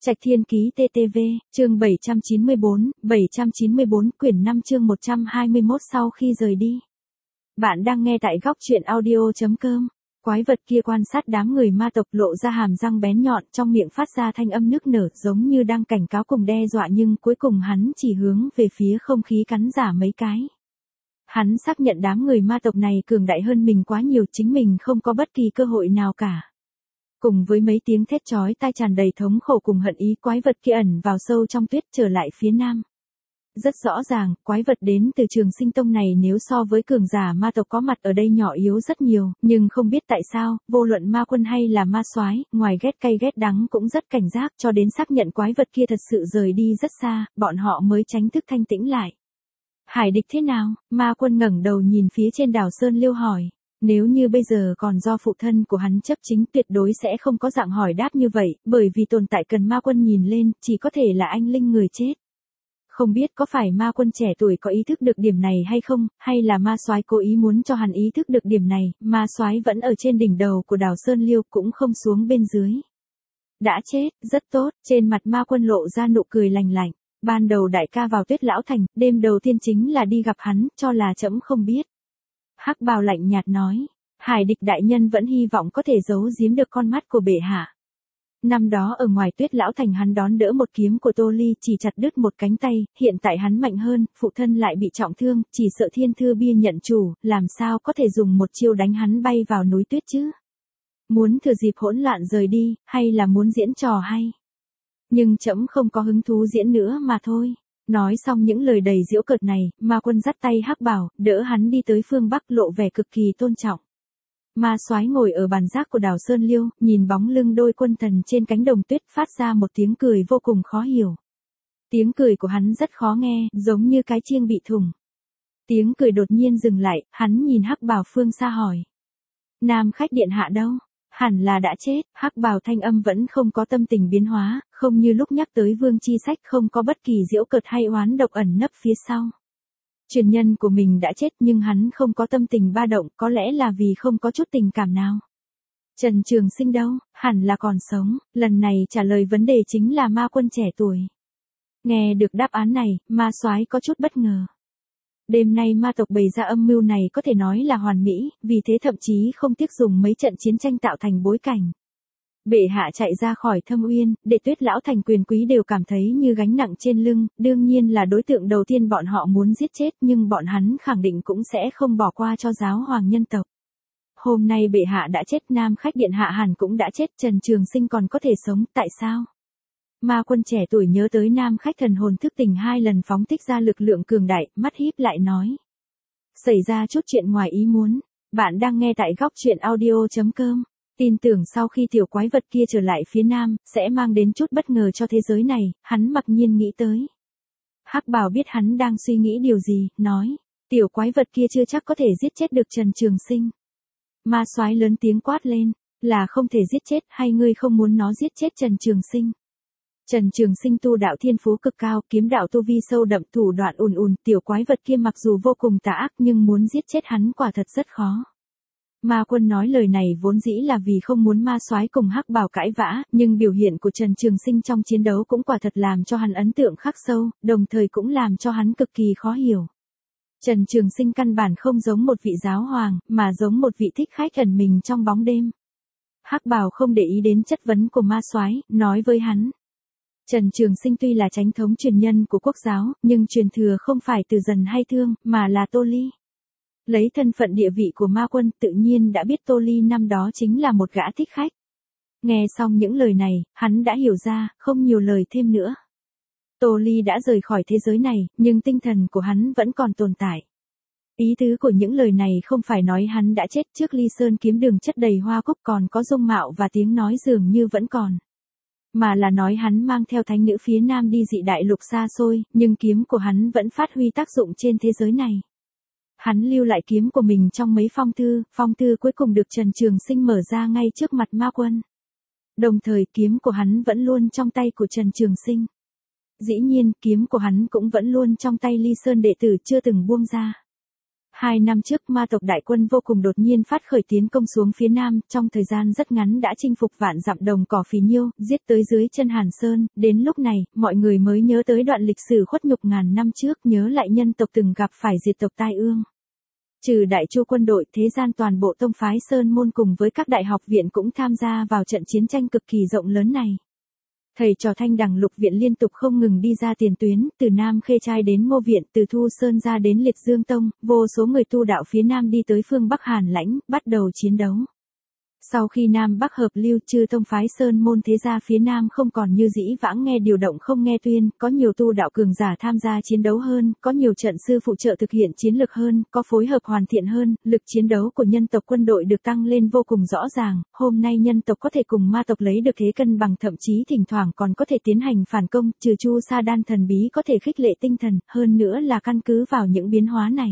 Trạch Thiên Ký TTV, chương 794, quyển 5 chương 121 sau khi rời đi. Bạn đang nghe tại góc truyện audio.com. Quái vật kia quan sát đám người ma tộc lộ ra hàm răng bén nhọn, trong miệng phát ra thanh âm nức nở giống như đang cảnh cáo cùng đe dọa, nhưng cuối cùng hắn chỉ hướng về phía không khí cắn giả mấy cái. Hắn xác nhận đám người ma tộc này cường đại hơn mình quá nhiều, chính mình không có bất kỳ cơ hội nào cả. Cùng với mấy tiếng thét chói tai tràn đầy thống khổ cùng hận ý, quái vật kia ẩn vào sâu trong tuyết trở lại phía nam. Rất rõ ràng, quái vật đến từ Trường Sinh Tông này nếu so với cường giả ma tộc có mặt ở đây nhỏ yếu rất nhiều, nhưng không biết tại sao, vô luận ma quân hay là ma soái, ngoài ghét cay ghét đắng cũng rất cảnh giác, cho đến xác nhận quái vật kia thật sự rời đi rất xa, bọn họ mới tránh thức thanh tĩnh lại. Hải địch thế nào? Ma quân ngẩng đầu nhìn phía trên đảo Sơn Liêu hỏi. Nếu như bây giờ còn do phụ thân của hắn chấp chính, tuyệt đối sẽ không có dạng hỏi đáp như vậy, bởi vì tồn tại cần ma quân nhìn lên, chỉ có thể là anh linh người chết. Không biết có phải ma quân trẻ tuổi có ý thức được điểm này hay không, hay là ma soái cố ý muốn cho hắn ý thức được điểm này, ma soái vẫn ở trên đỉnh đầu của đảo Sơn Liêu cũng không xuống bên dưới. Đã chết, rất tốt, trên mặt ma quân lộ ra nụ cười lành lạnh. Ban đầu đại ca vào Tuyết Lão Thành, đêm đầu tiên chính là đi gặp hắn, cho là trẫm không biết. Hắc Bào lạnh nhạt nói, Hải địch đại nhân vẫn hy vọng có thể giấu giếm được con mắt của bệ hạ. Năm đó ở ngoài Tuyết Lão Thành hắn đón đỡ một kiếm của Tô Ly, chỉ chặt đứt một cánh tay, hiện tại hắn mạnh hơn, phụ thân lại bị trọng thương, chỉ sợ Thiên Thư Bia nhận chủ, làm sao có thể dùng một chiêu đánh hắn bay vào núi tuyết chứ? Muốn thừa dịp hỗn loạn rời đi, hay là muốn diễn trò hay? Nhưng trẫm không có hứng thú diễn nữa mà thôi. Nói xong những lời đầy giễu cợt này, ma quân dắt tay Hắc Bảo, đỡ hắn đi tới phương Bắc, lộ vẻ cực kỳ tôn trọng. Ma soái ngồi ở bàn giác của đảo Sơn Liêu, nhìn bóng lưng đôi quân thần trên cánh đồng tuyết, phát ra một tiếng cười vô cùng khó hiểu. Tiếng cười của hắn rất khó nghe, giống như cái chiêng bị thủng. Tiếng cười đột nhiên dừng lại, hắn nhìn Hắc Bảo phương xa hỏi. Nam khách điện hạ đâu? Hẳn là đã chết. Hắc Bào thanh âm vẫn không có tâm tình biến hóa, không như lúc nhắc tới Vương Chi Sách, không có bất kỳ giễu cợt hay oán độc ẩn nấp phía sau. Truyền nhân của mình đã chết nhưng hắn không có tâm tình ba động, có lẽ là vì không có chút tình cảm nào. Trần Trường Sinh đâu? Hẳn là còn sống. Lần này trả lời vấn đề chính là ma quân trẻ tuổi. Nghe được đáp án này, ma soái có chút bất ngờ. Đêm nay ma tộc bày ra âm mưu này có thể nói là hoàn mỹ, vì thế thậm chí không tiếc dùng mấy trận chiến tranh tạo thành bối cảnh. Bệ hạ chạy ra khỏi Thâm Uyên, để Tuyết Lão Thành quyền quý đều cảm thấy như gánh nặng trên lưng, đương nhiên là đối tượng đầu tiên bọn họ muốn giết chết, nhưng bọn hắn khẳng định cũng sẽ không bỏ qua cho giáo hoàng nhân tộc. Hôm nay bệ hạ đã chết, Nam khách điện hạ hẳn cũng đã chết, Trần Trường Sinh còn có thể sống, tại sao? Ma quân trẻ tuổi nhớ tới Nam khách thần hồn thức tỉnh 2 lần phóng thích ra lực lượng cường đại, mắt híp lại nói. Xảy ra chút chuyện ngoài ý muốn. Bạn đang nghe tại góc truyện audio.com. Tin tưởng sau khi tiểu quái vật kia trở lại phía nam, sẽ mang đến chút bất ngờ cho thế giới này, hắn mặc nhiên nghĩ tới. Hắc Bảo biết hắn đang suy nghĩ điều gì, nói. Tiểu quái vật kia chưa chắc có thể giết chết được Trần Trường Sinh. Ma soái lớn tiếng quát lên, là không thể giết chết, hay ngươi không muốn nó giết chết Trần Trường Sinh? Trần Trường Sinh tu đạo thiên phú cực cao, kiếm đạo tu vi sâu đậm, thủ đoạn ùn, tiểu quái vật kia mặc dù vô cùng tà ác nhưng muốn giết chết hắn quả thật rất khó. Ma quân nói lời này vốn dĩ là vì không muốn ma soái cùng Hắc Bảo cãi vã, nhưng biểu hiện của Trần Trường Sinh trong chiến đấu cũng quả thật làm cho hắn ấn tượng khắc sâu, đồng thời cũng làm cho hắn cực kỳ khó hiểu. Trần Trường Sinh căn bản không giống một vị giáo hoàng, mà giống một vị thích khách ẩn mình trong bóng đêm. Hắc Bảo không để ý đến chất vấn của ma soái, nói với hắn. Trần Trường Sinh tuy là chánh thống truyền nhân của quốc giáo, nhưng truyền thừa không phải từ Dần hay Thương, mà là Tô Ly. Lấy thân phận địa vị của ma quân, tự nhiên đã biết Tô Ly năm đó chính là một gã thích khách. Nghe xong những lời này, hắn đã hiểu ra, không nhiều lời thêm nữa. Tô Ly đã rời khỏi thế giới này, nhưng tinh thần của hắn vẫn còn tồn tại. Ý tứ của những lời này không phải nói hắn đã chết, trước Ly Sơn kiếm đường chất đầy hoa cúc còn có dung mạo và tiếng nói dường như vẫn còn. Mà là nói hắn mang theo thánh nữ phía nam đi dị đại lục xa xôi, nhưng kiếm của hắn vẫn phát huy tác dụng trên thế giới này. Hắn lưu lại kiếm của mình trong mấy phong thư cuối cùng được Trần Trường Sinh mở ra ngay trước mặt ma quân. Đồng thời kiếm của hắn vẫn luôn trong tay của Trần Trường Sinh. Dĩ nhiên, kiếm của hắn cũng vẫn luôn trong tay Ly Sơn đệ tử chưa từng buông ra. 2 năm trước ma tộc đại quân vô cùng đột nhiên phát khởi tiến công xuống phía nam, trong thời gian rất ngắn đã chinh phục vạn dặm đồng cỏ phì nhiêu, giết tới dưới chân Hàn Sơn, đến lúc này, mọi người mới nhớ tới đoạn lịch sử khuất nhục ngàn năm trước, nhớ lại nhân tộc từng gặp phải diệt tộc tai ương. Trừ đại chu quân đội, thế gian toàn bộ tông phái Sơn môn cùng với các đại học viện cũng tham gia vào trận chiến tranh cực kỳ rộng lớn này. Thầy trò Thanh Đằng Lục viện liên tục không ngừng đi ra tiền tuyến, từ Nam Khê Trai đến Ngô viện, từ Thu Sơn ra đến Liệt Dương Tông, vô số người tu đạo phía Nam đi tới phương Bắc Hàn Lãnh, bắt đầu chiến đấu. Sau khi Nam Bắc hợp lưu, chư tông phái Sơn môn thế gia phía Nam không còn như dĩ vãng nghe điều động không nghe tuyên, có nhiều tu đạo cường giả tham gia chiến đấu hơn, có nhiều trận sư phụ trợ thực hiện chiến lược hơn, có phối hợp hoàn thiện hơn, lực chiến đấu của nhân tộc quân đội được tăng lên vô cùng rõ ràng, hôm nay nhân tộc có thể cùng ma tộc lấy được thế cân bằng, thậm chí thỉnh thoảng còn có thể tiến hành phản công, trừ Chu Sa Đan thần bí có thể khích lệ tinh thần, hơn nữa là căn cứ vào những biến hóa này.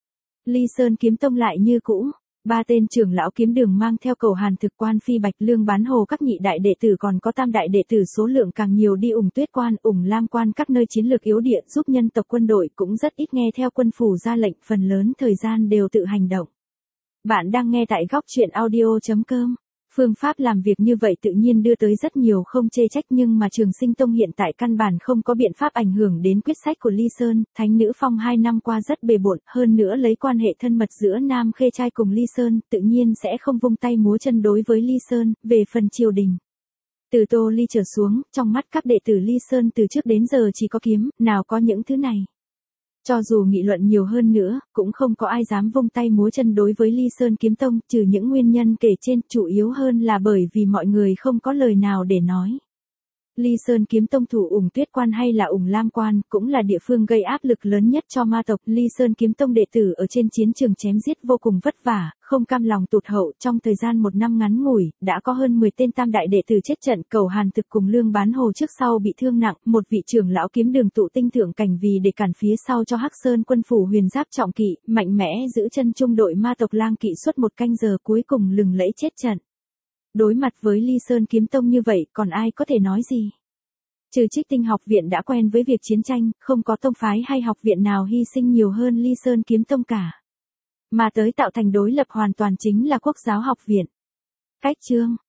Ly Sơn kiếm tông lại như cũ. 3 tên trưởng lão kiếm đường mang theo Cầu Hàn Thực Quan Phi Bạch Lương Bán Hồ các nhị đại đệ tử còn có tam đại đệ tử số lượng càng nhiều đi Tuyết Quan, Lam Quan các nơi chiến lược yếu địa giúp nhân tộc quân đội cũng rất ít nghe theo quân phủ ra lệnh, phần lớn thời gian đều tự hành động. Bạn đang nghe tại góc truyện audio.com. Phương pháp làm việc như vậy tự nhiên đưa tới rất nhiều không chê trách, nhưng mà Trường Sinh Tông hiện tại căn bản không có biện pháp ảnh hưởng đến quyết sách của Ly Sơn. Thánh Nữ Phong 2 năm qua rất bề bộn, hơn nữa lấy quan hệ thân mật giữa Nam Khê Trai cùng Ly Sơn, tự nhiên sẽ không vung tay múa chân đối với Ly Sơn. Về phần triều đình, từ Tô Ly trở xuống, trong mắt các đệ tử Ly Sơn từ trước đến giờ chỉ có kiếm, nào có những thứ này. Cho dù nghị luận nhiều hơn nữa, cũng không có ai dám vung tay múa chân đối với Ly Sơn Kiếm Tông, trừ những nguyên nhân kể trên, chủ yếu hơn là bởi vì mọi người không có lời nào để nói. Ly Sơn Kiếm Tông thủ Tuyết Quan hay là Lam Quan, cũng là địa phương gây áp lực lớn nhất cho ma tộc. Ly Sơn Kiếm Tông đệ tử ở trên chiến trường chém giết vô cùng vất vả, không cam lòng tụt hậu, trong thời gian 1 năm ngắn ngủi, đã có hơn 10 tên tam đại đệ tử chết trận. Cầu Hàn Thực cùng Lương Bán Hồ trước sau bị thương nặng, một vị trưởng lão kiếm đường tụ tinh thượng cảnh vì để cản phía sau cho Hắc Sơn quân phủ huyền giáp trọng kỵ, mạnh mẽ giữ chân trung đội ma tộc lang kỵ suốt 1 canh giờ, cuối cùng lừng lẫy chết trận. Đối mặt với Ly Sơn Kiếm Tông như vậy, còn ai có thể nói gì? Trừ Trích Tinh học viện đã quen với việc chiến tranh, không có tông phái hay học viện nào hy sinh nhiều hơn Ly Sơn Kiếm Tông cả. Mà tới tạo thành đối lập hoàn toàn chính là Quốc giáo học viện. Cách chương